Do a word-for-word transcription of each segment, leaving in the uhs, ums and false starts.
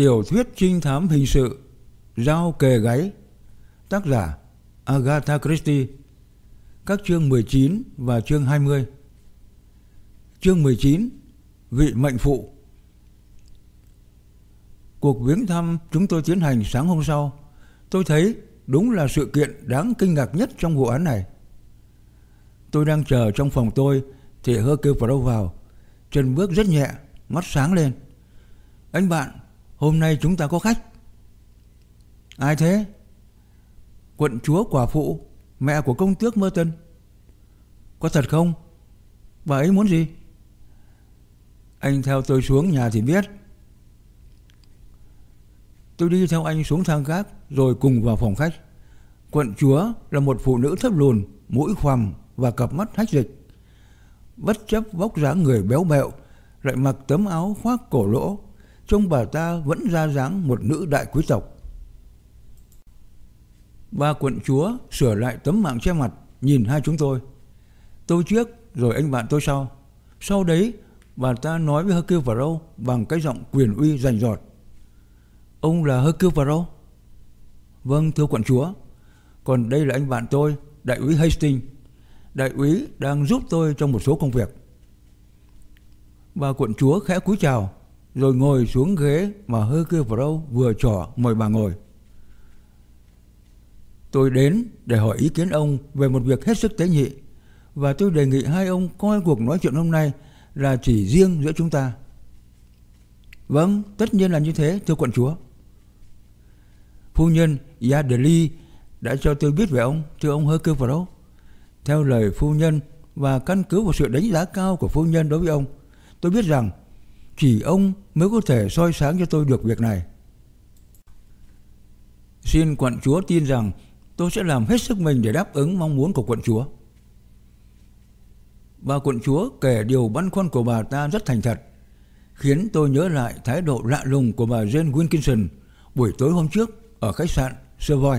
Tiểu thuyết trinh thám hình sự Dao kề gáy, tác giả Agatha Christie. Các chương mười chín và chương hai mươi. Chương mười chín, Vị mệnh phụ. Cuộc viếng thăm chúng tôi tiến hành sáng hôm sau, tôi thấy đúng là sự kiện đáng kinh ngạc nhất trong vụ án này. Tôi đang chờ trong phòng tôi thì Hercule Poirot vào, chân bước rất nhẹ, mắt sáng lên. Anh bạn, hôm nay chúng ta có khách. Ai thế? Quận chúa quả phụ, mẹ của công tước Merton. Có thật không? Bà ấy muốn gì? Anh theo tôi xuống nhà thì biết. Tôi đi theo anh xuống thang gác rồi cùng vào phòng khách. Quận chúa là một phụ nữ thấp lùn, mũi khoằm và cặp mắt hách dịch. Bất chấp vóc dáng người béo bẹo, lại mặc tấm áo khoác cổ lỗ, trông bà ta vẫn ra dáng một nữ đại quý tộc. Ba quận chúa sửa lại tấm mạng che mặt, nhìn hai chúng tôi. Tôi trước rồi anh bạn tôi sau. Sau đấy bà ta nói với Hercule Poirot bằng cái giọng quyền uy rành rọt. Ông là Hercule Poirot? Vâng, thưa quận chúa. Còn đây là anh bạn tôi, đại úy Hastings. Đại úy đang giúp tôi trong một số công việc. Bà quận chúa khẽ cúi chào rồi ngồi xuống ghế mà Hercule Poirot vừa trỏ mời bà ngồi. Tôi đến để hỏi ý kiến ông về một việc hết sức tế nhị, và tôi đề nghị hai ông coi cuộc nói chuyện hôm nay là chỉ riêng giữa chúng ta. Vâng, tất nhiên là như thế, thưa quận chúa. Phu nhân Yardley đã cho tôi biết về ông, thưa ông Hercule Poirot. Theo lời phu nhân và căn cứ vào sự đánh giá cao của phu nhân đối với ông, tôi biết rằng chỉ ông mới có thể soi sáng cho tôi được việc này. Xin quận chúa tin rằng tôi sẽ làm hết sức mình để đáp ứng mong muốn của quận chúa. Bà quận chúa kể điều băn khoăn của bà ta rất thành thật, khiến tôi nhớ lại thái độ lạ lùng của bà Jane Wilkinson buổi tối hôm trước ở khách sạn Savoy.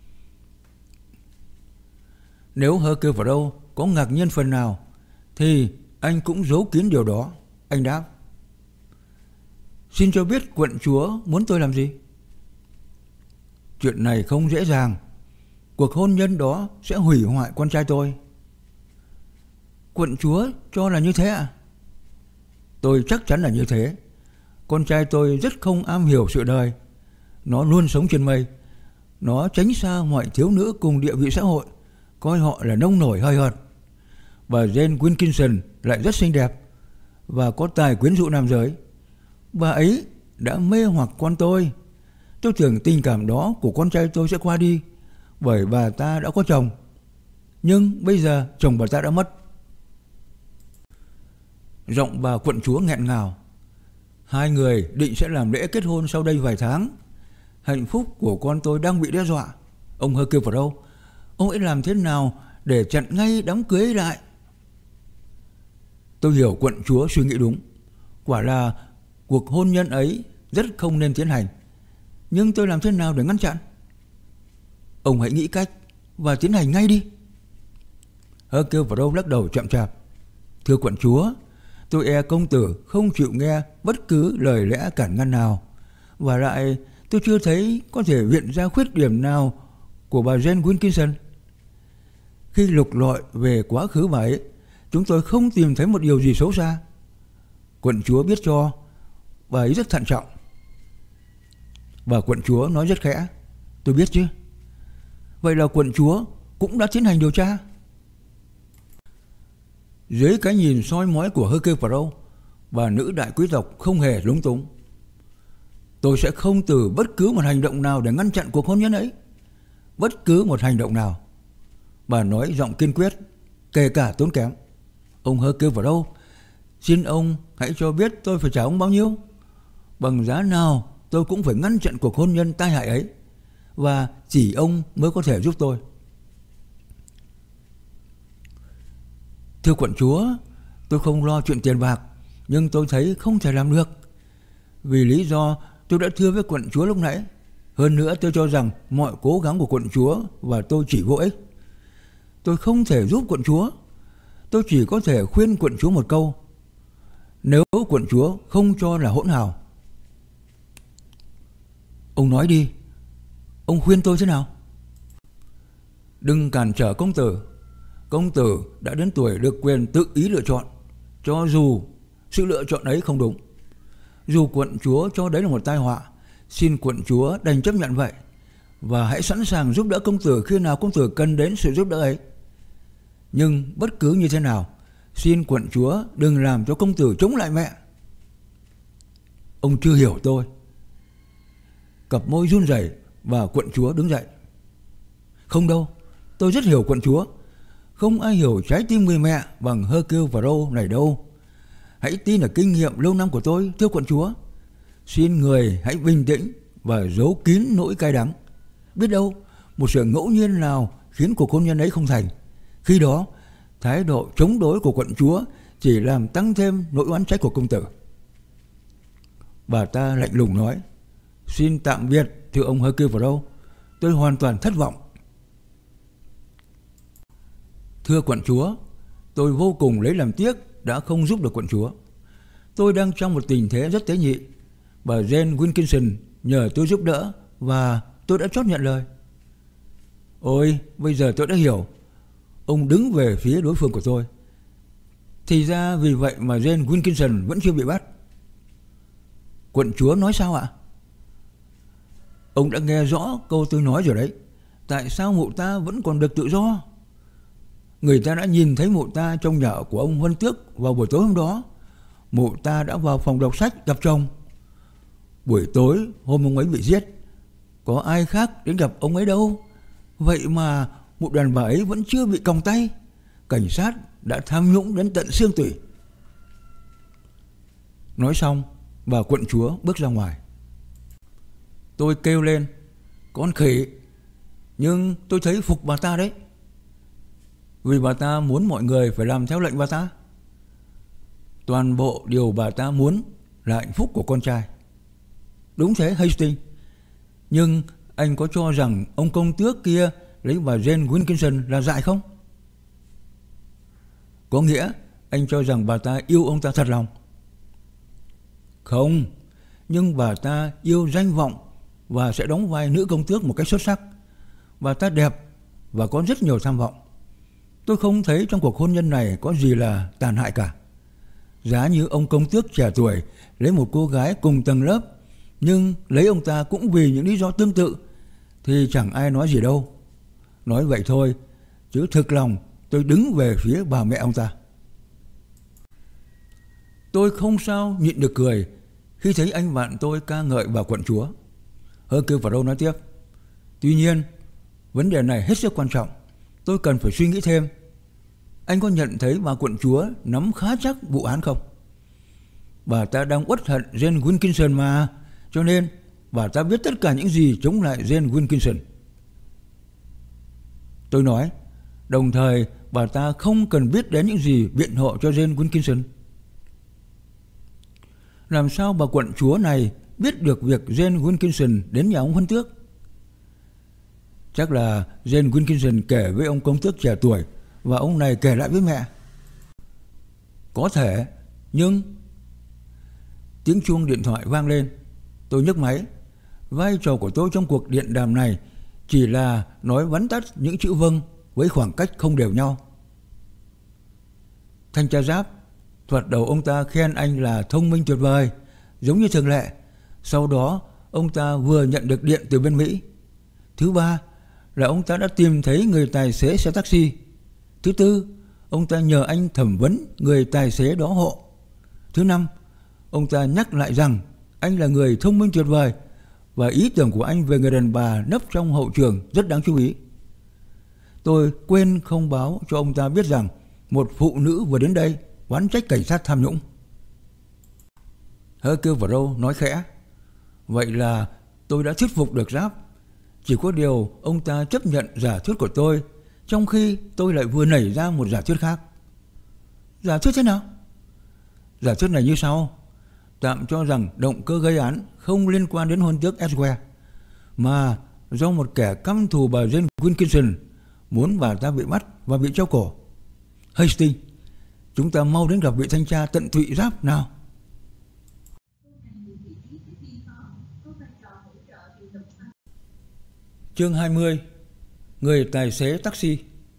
Nếu Hercule Poirot có ngạc nhiên phần nào thì anh cũng giấu kín điều đó. Anh đáp. Xin cho biết quận chúa muốn tôi làm gì? Chuyện này không dễ dàng. Cuộc hôn nhân đó sẽ hủy hoại con trai tôi. Quận chúa cho là như thế à? Tôi chắc chắn là như thế. Con trai tôi rất không am hiểu sự đời. Nó luôn sống trên mây. Nó tránh xa mọi thiếu nữ cùng địa vị xã hội, coi họ là nông nổi hời hợt. Bà Jane Wilkinson lại rất xinh đẹp và có tài quyến rũ nam giới. Bà ấy đã mê hoặc con tôi. Tôi tưởng tình cảm đó của con trai tôi sẽ qua đi bởi bà ta đã có chồng. Nhưng bây giờ chồng bà ta đã mất. Giọng bà quận chúa nghẹn ngào. Hai người định sẽ làm lễ kết hôn sau đây vài tháng. Hạnh phúc của con tôi đang bị đe dọa. Ông Hercule Poirot, ông ấy làm thế nào để chặn ngay đám cưới ấy lại? Tôi hiểu quận chúa suy nghĩ đúng. Quả là cuộc hôn nhân ấy rất không nên tiến hành. Nhưng tôi làm thế nào để ngăn chặn? Ông hãy nghĩ cách và tiến hành ngay đi. Hercule Poirot lắc đầu chậm chạp. Thưa quận chúa, tôi e công tử không chịu nghe bất cứ lời lẽ cản ngăn nào. Và lại tôi chưa thấy có thể viện ra khuyết điểm nào của bà Jane Wilkinson. Khi lục lọi về quá khứ bà ấy, chúng tôi không tìm thấy một điều gì xấu xa. Quận chúa biết cho, bà ấy rất thận trọng. Bà quận chúa nói rất khẽ. Tôi biết chứ. Vậy là quận chúa cũng đã tiến hành điều tra? Dưới cái nhìn soi mói của Hercule Poirot, bà nữ đại quý tộc không hề lúng túng. Tôi sẽ không từ bất cứ một hành động nào để ngăn chặn cuộc hôn nhân ấy. Bất cứ một hành động nào. Bà nói giọng kiên quyết, kể cả tốn kém. Ông Hercule Poirot, xin ông hãy cho biết tôi phải trả ông bao nhiêu. Bằng giá nào tôi cũng phải ngăn chặn cuộc hôn nhân tai hại ấy. Và chỉ ông mới có thể giúp tôi. Thưa quận chúa, tôi không lo chuyện tiền bạc, nhưng tôi thấy không thể làm được. Vì lý do tôi đã thưa với quận chúa lúc nãy. Hơn nữa tôi cho rằng mọi cố gắng của quận chúa và tôi chỉ vô ích. Tôi không thể giúp quận chúa. Tôi chỉ có thể khuyên quận chúa một câu. Nếu quận chúa không cho là hỗn hào. Ông nói đi, ông khuyên tôi thế nào? Đừng cản trở công tử. Công tử đã đến tuổi được quyền tự ý lựa chọn, cho dù sự lựa chọn ấy không đúng. Dù quận chúa cho đấy là một tai họa, xin quận chúa đành chấp nhận vậy, và hãy sẵn sàng giúp đỡ công tử khi nào công tử cần đến sự giúp đỡ ấy. Nhưng bất cứ như thế nào, xin quận chúa đừng làm cho công tử chống lại mẹ. Ông chưa hiểu tôi. Cặp môi run rẩy và quận chúa đứng dậy. Không đâu, tôi rất hiểu quận chúa. Không ai hiểu trái tim người mẹ bằng Hercule Poirot này đâu. Hãy tin ở kinh nghiệm lâu năm của tôi, thưa quận chúa. Xin người hãy bình tĩnh và giấu kín nỗi cay đắng. Biết đâu một sự ngẫu nhiên nào khiến cuộc hôn nhân ấy không thành. Khi đó thái độ chống đối của quận chúa chỉ làm tăng thêm nỗi oán trách của công tử. Bà ta lạnh lùng nói: Xin tạm biệt thưa ông Hercule Poirot, tôi hoàn toàn thất vọng. Thưa quận chúa, tôi vô cùng lấy làm tiếc đã không giúp được quận chúa. Tôi đang trong một tình thế rất tế nhị. Bà Jane Wilkinson nhờ tôi giúp đỡ và tôi đã chót nhận lời. Ôi, bây giờ tôi đã hiểu. Ông đứng về phía đối phương của tôi. Thì ra vì vậy mà Jane Wilkinson vẫn chưa bị bắt. Quận chúa nói sao ạ? Ông đã nghe rõ câu tôi nói rồi đấy. Tại sao mụ ta vẫn còn được tự do? Người ta đã nhìn thấy mụ ta trong nhà của ông Huân Tước vào buổi tối hôm đó. Mụ ta đã vào phòng đọc sách gặp chồng. Buổi tối hôm ông ấy bị giết, có ai khác đến gặp ông ấy đâu. Vậy mà mụ đàn bà ấy vẫn chưa bị còng tay. Cảnh sát đã tham nhũng đến tận xương tủy. Nói xong, bà quận chúa bước ra ngoài. Tôi kêu lên: Con khỉ! Nhưng tôi thấy phục bà ta đấy. Vì bà ta muốn mọi người phải làm theo lệnh bà ta. Toàn bộ điều bà ta muốn là hạnh phúc của con trai. Đúng thế Hastings. Nhưng anh có cho rằng ông công tước kia lấy bà Jane Wilkinson là dại không? Có nghĩa anh cho rằng bà ta yêu ông ta thật lòng. Không, nhưng bà ta yêu danh vọng và sẽ đóng vai nữ công tước một cách xuất sắc. Bà ta đẹp và có rất nhiều tham vọng. Tôi không thấy trong cuộc hôn nhân này có gì là tàn hại cả. Giá như ông công tước trẻ tuổi lấy một cô gái cùng tầng lớp, nhưng lấy ông ta cũng vì những lý do tương tự, thì chẳng ai nói gì đâu. Nói vậy thôi, chứ thực lòng tôi đứng về phía bà mẹ ông ta. Tôi không sao nhịn được cười khi thấy anh bạn tôi ca ngợi bà quận chúa. Hercule Poirot nói tiếp: Tuy nhiên, vấn đề này hết sức quan trọng. Tôi cần phải suy nghĩ thêm. Anh có nhận thấy bà quận chúa nắm khá chắc vụ án không? Bà ta đang uất hận Jane Wilkinson mà, cho nên bà ta biết tất cả những gì chống lại Jane Wilkinson. Tôi nói, đồng thời bà ta không cần biết đến những gì biện hộ cho Jane Wilkinson. Làm sao bà quận chúa này biết được việc Jane Wilkinson đến nhà ông Huân Tước? Chắc là Jane Wilkinson kể với ông công tước trẻ tuổi và ông này kể lại với mẹ. Có thể, nhưng... Tiếng chuông điện thoại vang lên. Tôi nhấc máy. Vai trò của tôi trong cuộc điện đàm này chỉ là nói vắn tắt những chữ vâng với khoảng cách không đều nhau. Thanh tra Giáp, thoạt đầu ông ta khen anh là thông minh tuyệt vời, giống như thường lệ. Sau đó ông ta vừa nhận được điện từ bên Mỹ. Thứ ba là ông ta đã tìm thấy người tài xế xe taxi. Thứ tư, ông ta nhờ anh thẩm vấn người tài xế đó hộ. Thứ năm, ông ta nhắc lại rằng anh là người thông minh tuyệt vời và ý tưởng của anh về người đàn bà nấp trong hậu trường rất đáng chú ý. Tôi quên không báo cho ông ta biết rằng một phụ nữ vừa đến đây oán trách cảnh sát tham nhũng. Hercule Poirot nói khẽ: Vậy là tôi đã thuyết phục được Giáp. Chỉ có điều ông ta chấp nhận giả thuyết của tôi, trong khi tôi lại vừa nảy ra một giả thuyết khác. Giả thuyết thế nào? Giả thuyết này như sau. Tạm cho rằng động cơ gây án không liên quan đến Huân Tước Esquire, mà do một kẻ căm thù bà Jane Wilkinson muốn bà ta bị bắt và bị treo cổ. Hastings, chúng ta mau đến gặp vị thanh tra tận tụy Giáp nào. Chương hai mươi. Người tài xế taxi.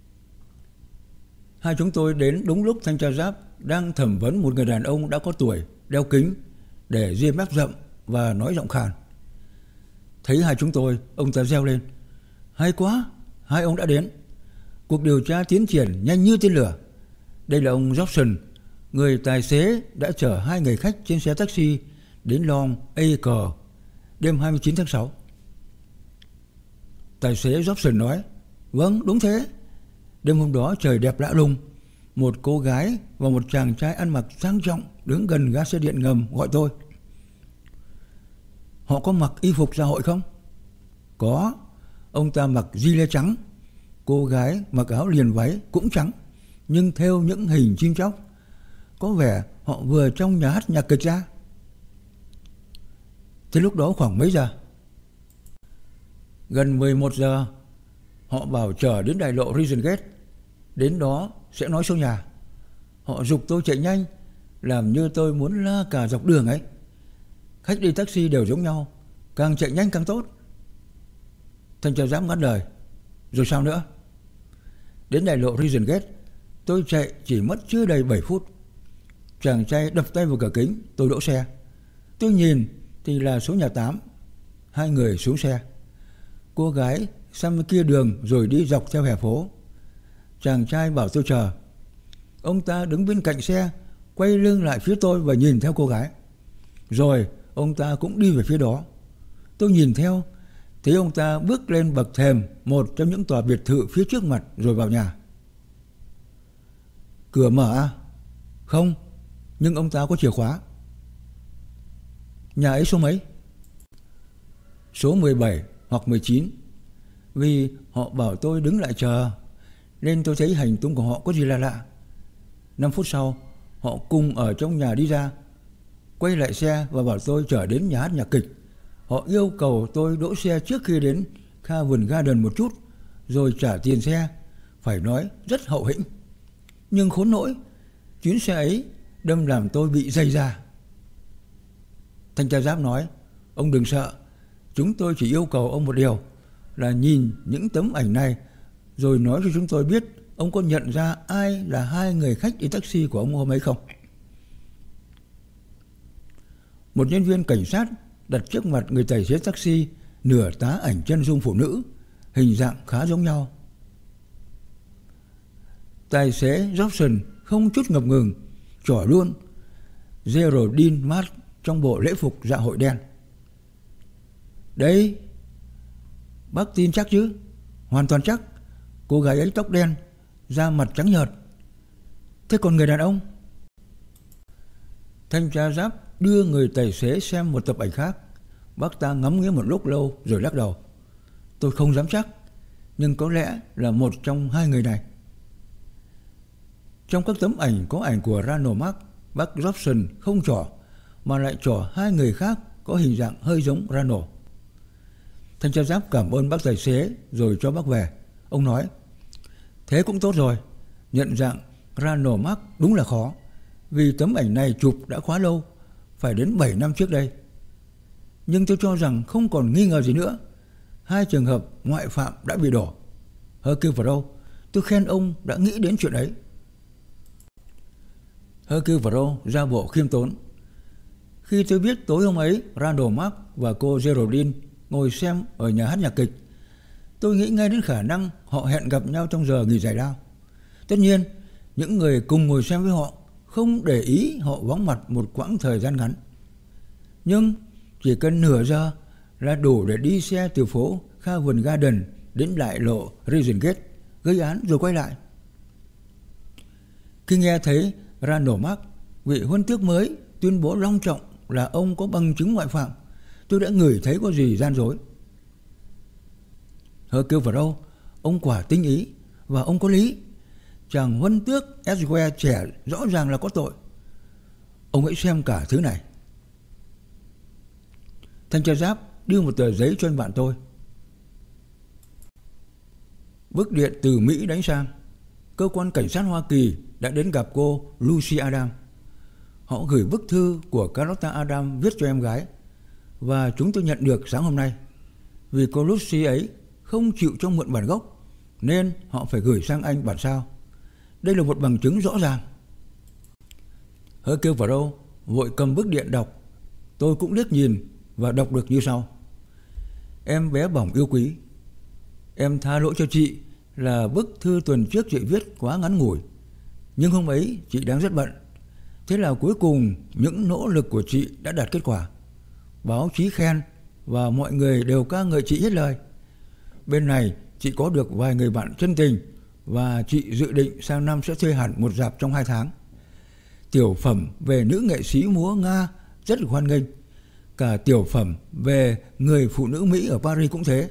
Hai chúng tôi đến đúng lúc thanh tra giáp đang thẩm vấn một người đàn ông đã có tuổi, đeo kính, để ria mép rậm và nói giọng khàn. Thấy hai chúng tôi, ông ta reo lên: hay quá, hai ông đã đến. Cuộc điều tra tiến triển nhanh như tên lửa. Đây là ông Robson, người tài xế đã chở hai người khách trên xe taxi đến Long Acre đêm hai mươi chín tháng sáu. Tài xế Robson nói: vâng, đúng thế. Đêm hôm đó trời đẹp lạ lùng. Một cô gái và một chàng trai ăn mặc sang trọng đứng gần ga xe điện ngầm gọi tôi. Họ có mặc y phục xã hội không? Có. Ông ta mặc gilet trắng. Cô gái mặc áo liền váy cũng trắng, nhưng thêu những hình chim chóc. Có vẻ họ vừa trong nhà hát nhạc kịch ra. Thế lúc đó khoảng mấy giờ? Gần mười một giờ. Họ bảo chở đến đại lộ Regent Gate. Đến đó sẽ nói số nhà. Họ giục tôi chạy nhanh, làm như tôi muốn la cả dọc đường ấy. Khách đi taxi đều giống nhau, càng chạy nhanh càng tốt. Thanh tra giáp ngắt lời: rồi sao nữa? Đến đại lộ Regent Gate, tôi chạy chỉ mất chưa đầy bảy phút. Chàng trai đập tay vào cửa kính, tôi đỗ xe. Tôi nhìn thì là số nhà tám. Hai người xuống xe. Cô gái sang bên kia đường rồi đi dọc theo hè phố. Chàng trai bảo tôi chờ. Ông ta đứng bên cạnh xe, quay lưng lại phía tôi và nhìn theo cô gái. Rồi ông ta cũng đi về phía đó. Tôi nhìn theo, thấy ông ta bước lên bậc thềm một trong những tòa biệt thự phía trước mặt rồi vào nhà. Cửa mở à? Không, nhưng ông ta có chìa khóa. Nhà ấy số mấy? Số mười bảy hoặc mười chín. Vì họ bảo tôi đứng lại chờ, nên tôi thấy hành tung của họ có gì lạ lạ. Năm phút sau, họ cùng ở trong nhà đi ra, quay lại xe và bảo tôi chở đến nhà hát nhạc kịch. Họ yêu cầu tôi đỗ xe trước khi đến Covent Garden một chút, rồi trả tiền xe. Phải nói rất hậu hĩnh. Nhưng khốn nỗi, chuyến xe ấy đâm làm tôi bị dày ra. Thanh tra giáp nói: ông đừng sợ, chúng tôi chỉ yêu cầu ông một điều là nhìn những tấm ảnh này rồi nói cho chúng tôi biết ông có nhận ra ai là hai người khách đi taxi của ông hôm ấy không. Một nhân viên cảnh sát đặt trước mặt người tài xế taxi nửa tá ảnh chân dung phụ nữ, hình dạng khá giống nhau. Tài xế Robson không chút ngập ngừng chỏ luôn Geraldine Mart trong bộ lễ phục dạ hội đen. Đấy, bác tin chắc chứ? Hoàn toàn chắc. Cô gái ấy tóc đen, da mặt trắng nhợt. Thế còn người đàn ông? Thanh tra giáp đưa người tài xế xem một tập ảnh khác. Bác ta ngắm nghía một lúc lâu rồi lắc đầu. Tôi không dám chắc, nhưng có lẽ là một trong hai người này. Trong các tấm ảnh có ảnh của Ronald Mark, bác Robson không trỏ, mà lại trỏ hai người khác có hình dạng hơi giống Ronald. Thanh tra giáp cảm ơn bác tài xế rồi cho bác về. Ông nói: thế cũng tốt rồi. Nhận dạng Ronald Mark đúng là khó, vì tấm ảnh này chụp đã quá lâu, phải đến bảy năm trước đây. Nhưng tôi cho rằng không còn nghi ngờ gì nữa. Hai trường hợp ngoại phạm đã bị đổ. Hercule Poirot, tôi khen ông đã nghĩ đến chuyện ấy. Hercule Poirot ra bộ khiêm tốn. Khi tôi biết tối hôm ấy Ronald Mark và cô Geraldine ngồi xem ở nhà hát nhạc kịch, tôi nghĩ ngay đến khả năng họ hẹn gặp nhau trong giờ nghỉ giải lao. Tất nhiên, những người cùng ngồi xem với họ không để ý họ vắng mặt một quãng thời gian ngắn. Nhưng chỉ cần nửa giờ là đủ để đi xe từ phố Covent Garden đến đại lộ Regent Gate, gây án rồi quay lại. Khi nghe thấy Ronald Mark, vị huân tước mới, tuyên bố long trọng là ông có bằng chứng ngoại phạm, tôi đã ngửi thấy có gì gian dối. Hercule Poirot, ông quả tinh ý, và ông có lý. Chàng huân tước Edgware trẻ rõ ràng là có tội. Ông hãy xem cả thứ này. Thanh tra giáp đưa một tờ giấy cho anh bạn tôi. Bức điện từ Mỹ đánh sang. Cơ quan cảnh sát Hoa Kỳ đã đến gặp cô Lucy Adam. Họ gửi bức thư của Carlotta Adam viết cho em gái, và chúng tôi nhận được sáng hôm nay. Vì cô Lucy ấy không chịu cho mượn bản gốc, nên họ phải gửi sang anh bản sao. Đây là một bằng chứng rõ ràng. Hercule Poirot vội cầm bức điện đọc. Tôi cũng liếc nhìn và đọc được như sau: Em bé bỏng yêu quý, em tha lỗi cho chị là bức thư tuần trước chị viết quá ngắn ngủi, nhưng hôm ấy chị đang rất bận. Thế là cuối cùng những nỗ lực của chị đã đạt kết quả. Báo chí khen và mọi người đều ca ngợi chị hết lời. Bên này chị có được vài người bạn chân tình và chị dự định sang năm sẽ thuê hẳn một rạp trong hai tháng. Tiểu phẩm về nữ nghệ sĩ múa Nga rất được hoan nghênh. Cả tiểu phẩm về người phụ nữ Mỹ ở Paris cũng thế.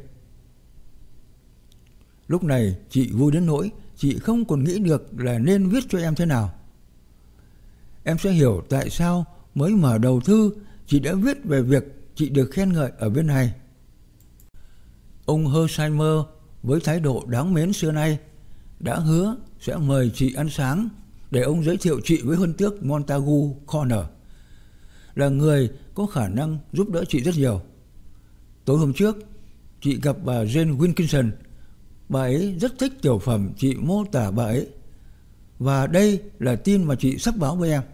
Lúc này chị vui đến nỗi chị không còn nghĩ được là nên viết cho em thế nào. Em sẽ hiểu tại sao mới mở đầu thư chị đã viết về việc chị được khen ngợi ở bên này. Ông Hersheimer với thái độ đáng mến xưa nay đã hứa sẽ mời chị ăn sáng để ông giới thiệu chị với huân tước Montagu Corner, là người có khả năng giúp đỡ chị rất nhiều. Tối hôm trước, chị gặp bà Jane Wilkinson. Bà ấy rất thích tiểu phẩm chị mô tả bà ấy. Và đây là tin mà chị sắp báo với em.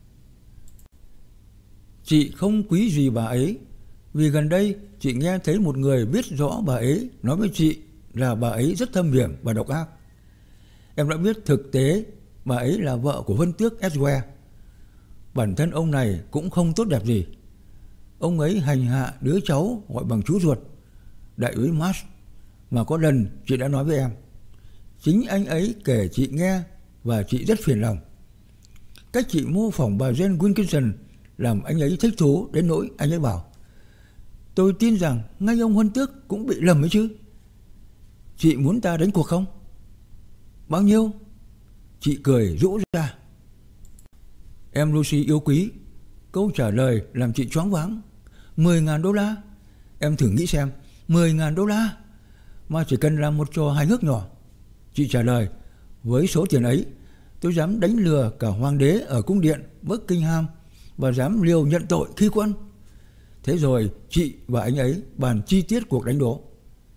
Chị không quý gì bà ấy, vì gần đây chị nghe thấy một người biết rõ bà ấy nói với chị là bà ấy rất thâm hiểm và độc ác. Em đã biết thực tế bà ấy là vợ của huân tước Edgware. Bản thân ông này cũng không tốt đẹp gì. Ông ấy hành hạ đứa cháu gọi bằng chú ruột, đại úy Marsh, mà có lần chị đã nói với em. Chính anh ấy kể chị nghe và chị rất phiền lòng. Cách chị mô phỏng bà Jane Wilkinson làm anh ấy thích thú đến nỗi anh ấy bảo: Tôi tin rằng ngay ông huân tước cũng bị lầm ấy chứ. Chị muốn ta đánh cuộc không? Bao nhiêu? Chị cười rũ ra. Em Lucy yêu quý, câu trả lời làm chị choáng váng. Mười ngàn đô la. Em thử nghĩ xem, mười ngàn đô la mà chỉ cần làm một trò hài hước nhỏ. Chị trả lời: với số tiền ấy, tôi dám đánh lừa cả hoàng đế ở cung điện Buckingham và dám liều nhận tội khi quân. Thế rồi chị và anh ấy bàn chi tiết cuộc đánh đố.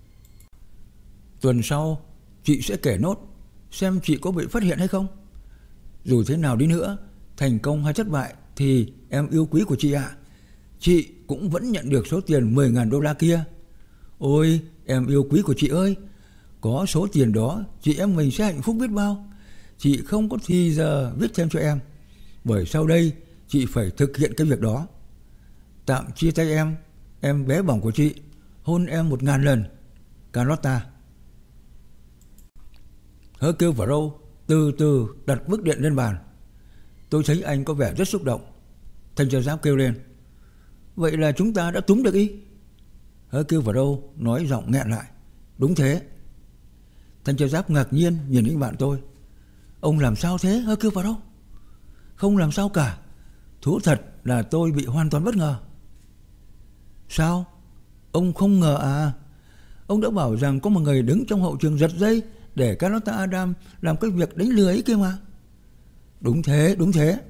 Tuần sau chị sẽ kể nốt xem chị có bị phát hiện hay không. Dù thế nào đi nữa, thành công hay thất bại thì em yêu quý của chị ạ, à, chị cũng vẫn nhận được số tiền mười ngàn đô la kia. Ôi em yêu quý của chị ơi, có số tiền đó chị em mình sẽ hạnh phúc biết bao. Chị không có thì giờ viết thêm cho em, bởi sau đây chị phải thực hiện cái việc đó. Tạm chia tay em, em bé bỏng của chị. Hôn em một ngàn lần, Carlotta. Hercule Poirot từ từ đặt bức điện lên bàn. Tôi thấy anh có vẻ rất xúc động. Thanh tra giám kêu lên: Vậy là chúng ta đã túm được ý? Hercule Poirot nói giọng nghẹn lại: Đúng thế. Thanh tra giám ngạc nhiên nhìn những bạn tôi. Ông làm sao thế Hercule Poirot? Không làm sao cả. Thú thật là tôi bị hoàn toàn bất ngờ. Sao? Ông không ngờ à? Ông đã bảo rằng có một người đứng trong hậu trường giật dây để Carlotta Adam làm cái việc đánh lừa ấy kia mà. Đúng thế, đúng thế.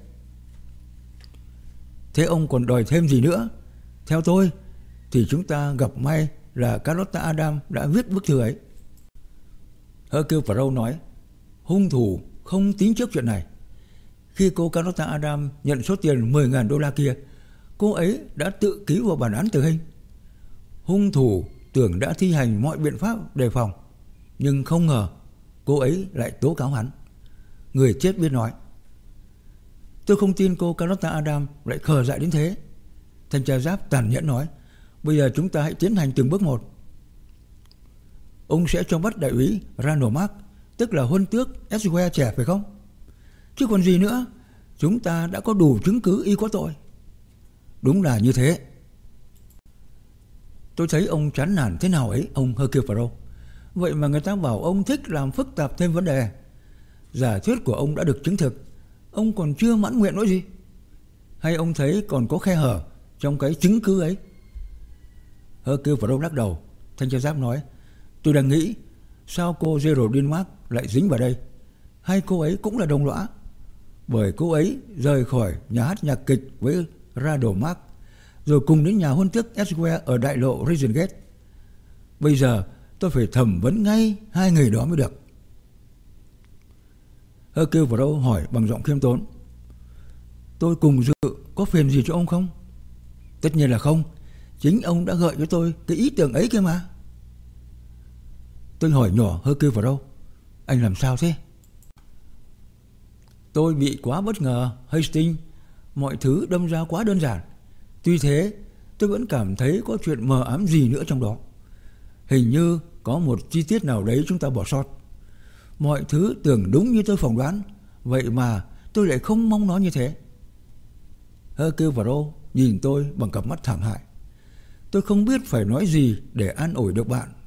Thế ông còn đòi thêm gì nữa? Theo tôi thì chúng ta gặp may là Carlotta Adam đã viết bức thư ấy. Hercule Poirot nói: Hung thủ không tính trước chuyện này. Khi cô Carlotta Adam nhận số tiền mười ngàn đô la kia, cô ấy đã tự ký vào bản án tử hình. Hung thủ tưởng đã thi hành mọi biện pháp đề phòng, nhưng không ngờ cô ấy lại tố cáo hắn. Người chết biết nói. Tôi không tin cô Carlotta Adam lại khờ dại đến thế. Thanh tra giáp tàn nhẫn nói: Bây giờ chúng ta hãy tiến hành từng bước một. Ông sẽ cho bắt đại úy Randall Mark, tức là huân tước Edgware trẻ phải không? Chứ còn gì nữa, chúng ta đã có đủ chứng cứ y có tội. Đúng là như thế. Tôi thấy ông chán nản thế nào ấy, ông Hercule Poirot. Vậy mà người ta bảo ông thích làm phức tạp thêm vấn đề. Giả thuyết của ông đã được chứng thực, ông còn chưa mãn nguyện nói gì? Hay ông thấy còn có khe hở trong cái chứng cứ ấy? Hercule Poirot lắc đầu. Thanh tra giám nói: Tôi đang nghĩ sao cô Geraldine Mark lại dính vào đây. Hay cô ấy cũng là đồng lõa? Bởi cô ấy rời khỏi nhà hát nhạc kịch với Randall Mark, rồi cùng đến nhà huân tước Edgware ở đại lộ Regent Gate. Bây giờ tôi phải thẩm vấn ngay hai người đó mới được. Hercule Poirot hỏi bằng giọng khiêm tốn: tôi cùng dự có phiền gì cho ông không? Tất nhiên là không. Chính ông đã gợi cho tôi cái ý tưởng ấy kia mà. Tôi hỏi nhỏ Hercule Poirot: anh làm sao thế? Tôi bị quá bất ngờ, Hastings. Mọi thứ đâm ra quá đơn giản. Tuy thế, tôi vẫn cảm thấy có chuyện mờ ám gì nữa trong đó. Hình như có một chi tiết nào đấy chúng ta bỏ sót. Mọi thứ tưởng đúng như tôi phỏng đoán, vậy mà tôi lại không mong nó như thế. Hercule Poirot nhìn tôi bằng cặp mắt thảm hại. Tôi không biết phải nói gì để an ủi được bạn.